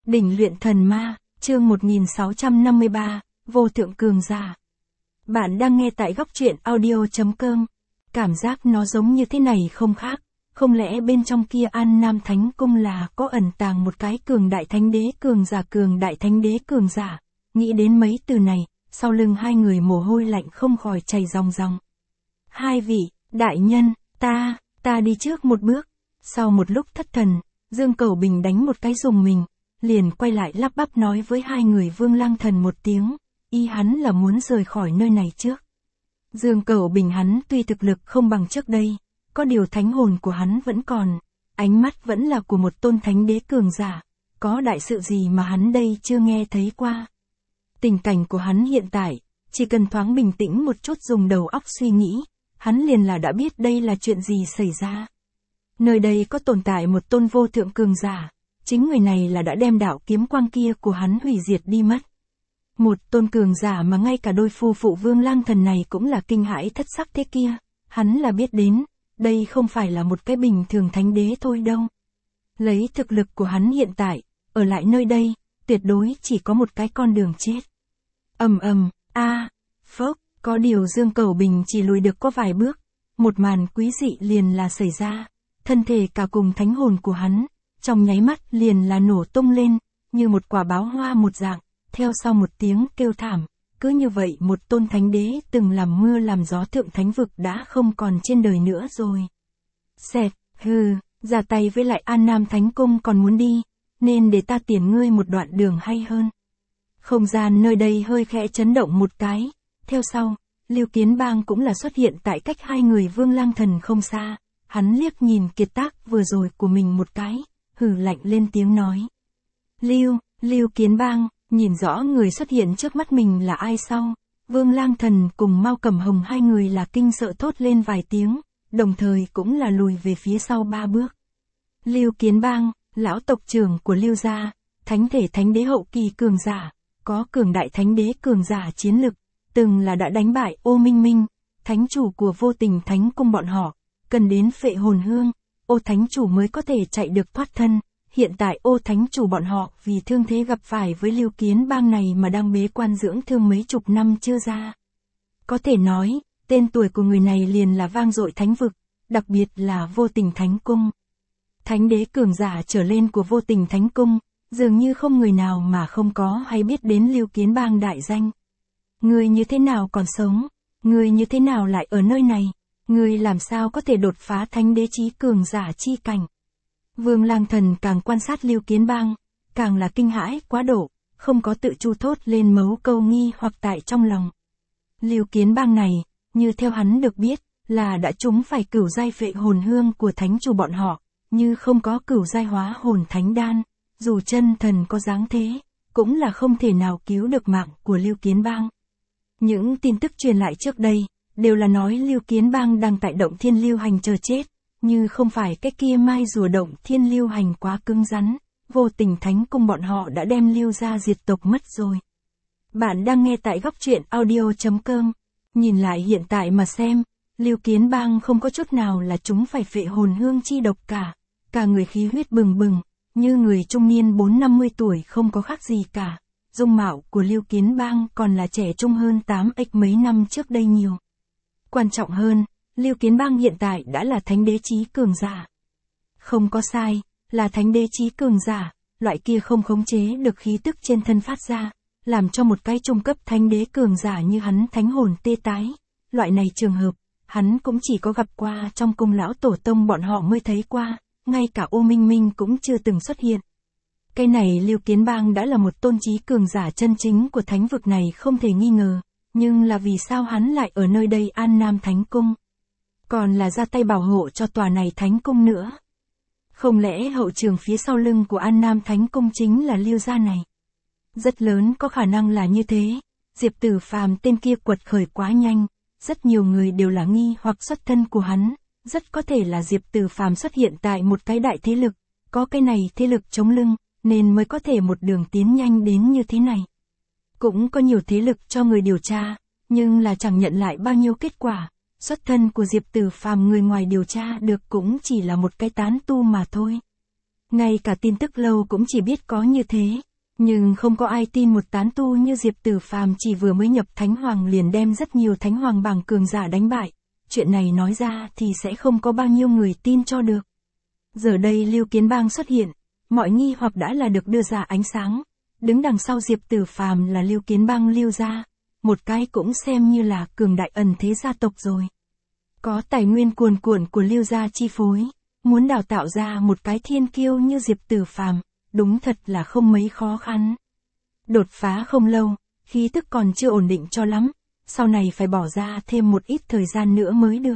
Đỉnh luyện thần ma, chương 1653, vô thượng cường giả. Bạn đang nghe tại góc truyện audio.com. Cảm giác nó giống như thế này không khác, không lẽ bên trong kia An Nam Thánh Cung là có ẩn tàng một cái cường đại thánh đế cường giả. Nghĩ đến mấy từ này, sau lưng hai người mồ hôi lạnh không khỏi chảy ròng ròng. Hai vị, đại nhân, ta đi trước một bước. Sau một lúc thất thần, Dương Cẩu Bình đánh một cái dùng mình, liền quay lại lắp bắp nói với hai người Vương Lang Thần một tiếng, ý hắn là muốn rời khỏi nơi này trước. Dương Cẩu Bình hắn tuy thực lực không bằng trước đây, có điều thánh hồn của hắn vẫn còn, ánh mắt vẫn là của một tôn thánh đế cường giả, có đại sự gì mà hắn đây chưa nghe thấy qua. Tình cảnh của hắn hiện tại, chỉ cần thoáng bình tĩnh một chút dùng đầu óc suy nghĩ, hắn liền là đã biết đây là chuyện gì xảy ra. Nơi đây có tồn tại một tôn vô thượng cường giả, chính người này là đã đem đạo kiếm quang kia của hắn hủy diệt đi mất. Một tôn cường giả mà ngay cả đôi phu phụ Vương Lang Thần này cũng là kinh hãi thất sắc thế kia, hắn là biết đến, đây không phải là một cái bình thường thánh đế thôi đâu. Lấy thực lực của hắn hiện tại, ở lại nơi đây, tuyệt đối chỉ có một cái con đường chết. Phốc, có điều Dương Cẩu Bình chỉ lùi được có vài bước, một màn quý dị liền là xảy ra, thân thể cả cùng thánh hồn của hắn, trong nháy mắt liền là nổ tung lên, như một quả báo hoa một dạng, theo sau một tiếng kêu thảm, cứ như vậy một tôn thánh đế từng làm mưa làm gió thượng thánh vực đã không còn trên đời nữa rồi. Xẹt, ra tay với lại An Nam Thánh Cung còn muốn đi, nên để ta tiễn ngươi một đoạn đường hay hơn. Không gian nơi đây hơi khẽ chấn động một cái, theo sau, Lưu Kiến Bang cũng là xuất hiện tại cách hai người Vương Lang Thần không xa, hắn liếc nhìn kiệt tác vừa rồi của mình một cái, hừ lạnh lên tiếng nói. Lưu Kiến Bang, nhìn rõ người xuất hiện trước mắt mình là ai sau, Vương Lang Thần cùng Mao Cẩm Hồng hai người là kinh sợ thốt lên vài tiếng, đồng thời cũng là lùi về phía sau ba bước. Lưu Kiến Bang, lão tộc trưởng của Lưu gia, thánh thể thánh đế hậu kỳ cường giả, có cường đại thánh đế cường giả chiến lực, từng là đã đánh bại Ô Minh Minh, thánh chủ của Vô Tình Thánh Cung bọn họ, cần đến phệ hồn hương, Ô thánh chủ mới có thể chạy được thoát thân. Hiện tại Ô thánh chủ bọn họ vì thương thế gặp phải với Lưu Kiến Bang này mà đang bế quan dưỡng thương mấy chục năm chưa ra. Có thể nói, tên tuổi của người này liền là vang dội thánh vực, đặc biệt là Vô Tình Thánh Cung. Thánh đế cường giả trở lên của Vô Tình Thánh Cung, dường như không người nào mà không có hay biết đến Lưu Kiến Bang đại danh. Người như thế nào còn sống? Người như thế nào lại ở nơi này? Người làm sao có thể đột phá thánh đế chí cường giả chi cảnh? Vương Lang Thần càng quan sát Lưu Kiến Bang, càng là kinh hãi quá độ, không có tự chu thốt lên mấu câu nghi hoặc tại trong lòng. Lưu Kiến Bang này, như theo hắn được biết, là đã trúng phải cửu giai phệ hồn hương của thánh chủ bọn họ, như không có cửu giai hóa hồn thánh đan, dù chân thần có dáng thế, cũng là không thể nào cứu được mạng của Lưu Kiến Bang. Những tin tức truyền lại trước đây, đều là nói Lưu Kiến Bang đang tại động Thiên Lưu Hành chờ chết. Như không phải cái kia mai rùa động Thiên Lưu Hành quá cứng rắn, Vô Tình Thánh Cung bọn họ đã đem Lưu gia diệt tộc mất rồi. Bạn đang nghe tại góc truyện audio.com. Nhìn lại hiện tại mà xem, Lưu Kiến Bang không có chút nào là chúng phải phệ hồn hương chi độc cả. Cả người khí huyết bừng bừng, như người trung niên 4-50 tuổi không có khác gì cả. Dung mạo của Lưu Kiến Bang còn là trẻ trung hơn 8x mấy năm trước đây nhiều. Quan trọng hơn, Lưu Kiến Bang hiện tại đã là thánh đế chí cường giả. Không có sai, là thánh đế chí cường giả, loại kia không khống chế được khí tức trên thân phát ra, làm cho một cái trung cấp thánh đế cường giả như hắn thánh hồn tê tái. Loại này trường hợp, hắn cũng chỉ có gặp qua trong cung lão tổ tông bọn họ mới thấy qua, ngay cả Ô Minh Minh cũng chưa từng xuất hiện. Cái này Lưu Kiến Bang đã là một tôn chí cường giả chân chính của thánh vực này không thể nghi ngờ, nhưng là vì sao hắn lại ở nơi đây An Nam Thánh Cung? Còn là ra tay bảo hộ cho tòa này Thánh Cung nữa. Không lẽ hậu trường phía sau lưng của An Nam Thánh Cung chính là Lưu gia này? Rất lớn có khả năng là như thế, Diệp Tử Phàm tên kia quật khởi quá nhanh, rất nhiều người đều là nghi hoặc xuất thân của hắn, rất có thể là Diệp Tử Phàm xuất hiện tại một cái đại thế lực, có cái này thế lực chống lưng, nên mới có thể một đường tiến nhanh đến như thế này. Cũng có nhiều thế lực cho người điều tra, nhưng là chẳng nhận lại bao nhiêu kết quả. Xuất thân của Diệp Tử Phàm người ngoài điều tra được cũng chỉ là một cái tán tu mà thôi. Ngay cả tin tức lâu cũng chỉ biết có như thế. Nhưng không có ai tin một tán tu như Diệp Tử Phàm chỉ vừa mới nhập Thánh Hoàng liền đem rất nhiều Thánh Hoàng bảng cường giả đánh bại. Chuyện này nói ra thì sẽ không có bao nhiêu người tin cho được. Giờ đây Lưu Kiến Bang xuất hiện, mọi nghi hoặc đã là được đưa ra ánh sáng. Đứng đằng sau Diệp Tử Phàm là Lưu Kiến Bang Lưu gia, một cái cũng xem như là cường đại ẩn thế gia tộc rồi. Có tài nguyên cuồn cuộn của Lưu gia chi phối, muốn đào tạo ra một cái thiên kiêu như Diệp Tử Phàm, đúng thật là không mấy khó khăn. Đột phá không lâu, khí tức còn chưa ổn định cho lắm, sau này phải bỏ ra thêm một ít thời gian nữa mới được.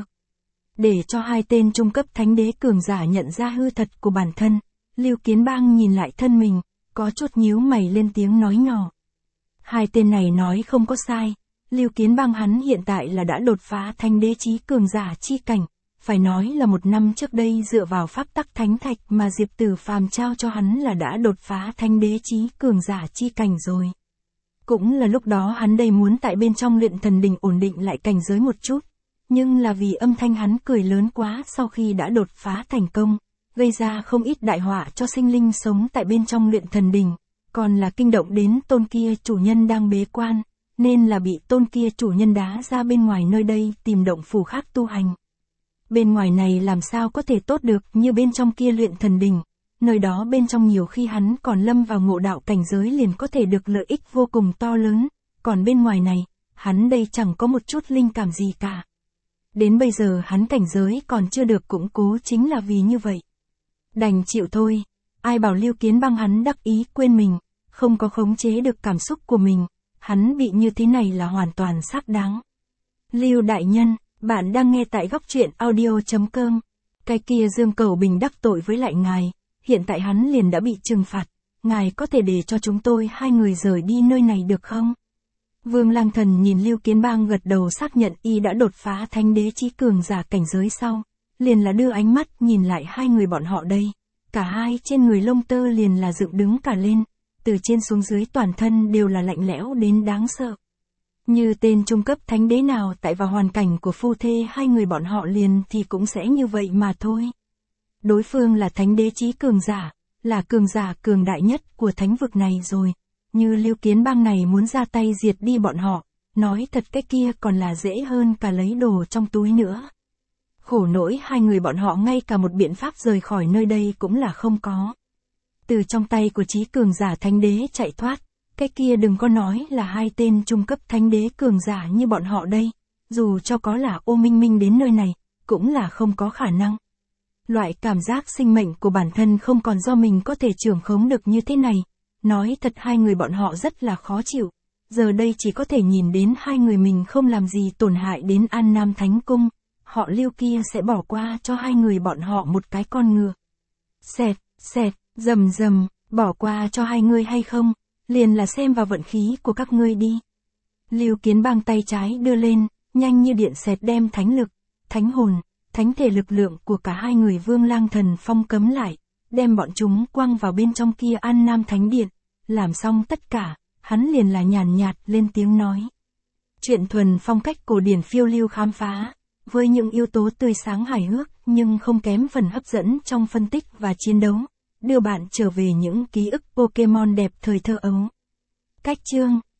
Để cho hai tên trung cấp thánh đế cường giả nhận ra hư thật của bản thân, Lưu Kiến Bang nhìn lại thân mình, có chút nhíu mày lên tiếng nói nhỏ. Hai tên này nói không có sai, Lưu Kiến Bang hắn hiện tại là đã đột phá thánh đế chí cường giả chi cảnh, phải nói là một năm trước đây dựa vào pháp tắc thánh thạch mà Diệp Tử Phàm trao cho hắn là đã đột phá thánh đế chí cường giả chi cảnh rồi. Cũng là lúc đó hắn đầy muốn tại bên trong luyện thần đình ổn định lại cảnh giới một chút, nhưng là vì âm thanh hắn cười lớn quá sau khi đã đột phá thành công, gây ra không ít đại họa cho sinh linh sống tại bên trong luyện thần đình, còn là kinh động đến tôn kia chủ nhân đang bế quan, nên là bị tôn kia chủ nhân đá ra bên ngoài nơi đây tìm động phủ khác tu hành. Bên ngoài này làm sao có thể tốt được như bên trong kia luyện thần đình, nơi đó bên trong nhiều khi hắn còn lâm vào ngộ đạo cảnh giới liền có thể được lợi ích vô cùng to lớn, còn bên ngoài này, hắn đây chẳng có một chút linh cảm gì cả. Đến bây giờ hắn cảnh giới còn chưa được củng cố chính là vì như vậy. Đành chịu thôi, ai bảo Lưu Kiến Bang hắn đắc ý quên mình, không có khống chế được cảm xúc của mình, hắn bị như thế này là hoàn toàn xác đáng. Lưu đại nhân, bạn đang nghe tại góc truyện audio.com. Cái kia Dương Cẩu Bình đắc tội với lại ngài, hiện tại hắn liền đã bị trừng phạt, ngài có thể để cho chúng tôi hai người rời đi nơi này được không? Vương Lang Thần nhìn Lưu Kiến Bang gật đầu xác nhận y đã đột phá thánh đế chí cường giả cảnh giới sau, liền là đưa ánh mắt nhìn lại hai người bọn họ đây, cả hai trên người lông tơ liền là dựng đứng cả lên, từ trên xuống dưới toàn thân đều là lạnh lẽo đến đáng sợ. Như tên trung cấp thánh đế nào tại vào hoàn cảnh của phu thê hai người bọn họ liền thì cũng sẽ như vậy mà thôi. Đối phương là thánh đế chí cường giả cường đại nhất của thánh vực này rồi, như Lưu Kiến Bang này muốn ra tay diệt đi bọn họ, nói thật cái kia còn là dễ hơn cả lấy đồ trong túi nữa. Khổ nỗi hai người bọn họ ngay cả một biện pháp rời khỏi nơi đây cũng là không có. Từ trong tay của chí cường giả thánh đế chạy thoát, cái kia đừng có nói là hai tên trung cấp thánh đế cường giả như bọn họ đây, dù cho có là Ô Minh Minh đến nơi này, cũng là không có khả năng. Loại cảm giác sinh mệnh của bản thân không còn do mình có thể trưởng khống được như thế này, nói thật hai người bọn họ rất là khó chịu, giờ đây chỉ có thể nhìn đến hai người mình không làm gì tổn hại đến An Nam Thánh Cung, họ Lưu kia sẽ bỏ qua cho hai người bọn họ một cái con ngựa. Xẹt, xẹt, rầm rầm, bỏ qua cho hai người hay không, liền là xem vào vận khí của các ngươi đi. Lưu Kiến Bang tay trái đưa lên, nhanh như điện xẹt đem thánh lực, thánh hồn, thánh thể lực lượng của cả hai người Vương Lang Thần phong cấm lại, đem bọn chúng quăng vào bên trong kia An Nam Thánh Điện, làm xong tất cả, hắn liền là nhàn nhạt lên tiếng nói. Chuyện thuần phong cách cổ điển phiêu lưu khám phá, với những yếu tố tươi sáng hài hước nhưng không kém phần hấp dẫn trong phân tích và chiến đấu, đưa bạn trở về những ký ức Pokemon đẹp thời thơ ấu. Cách chương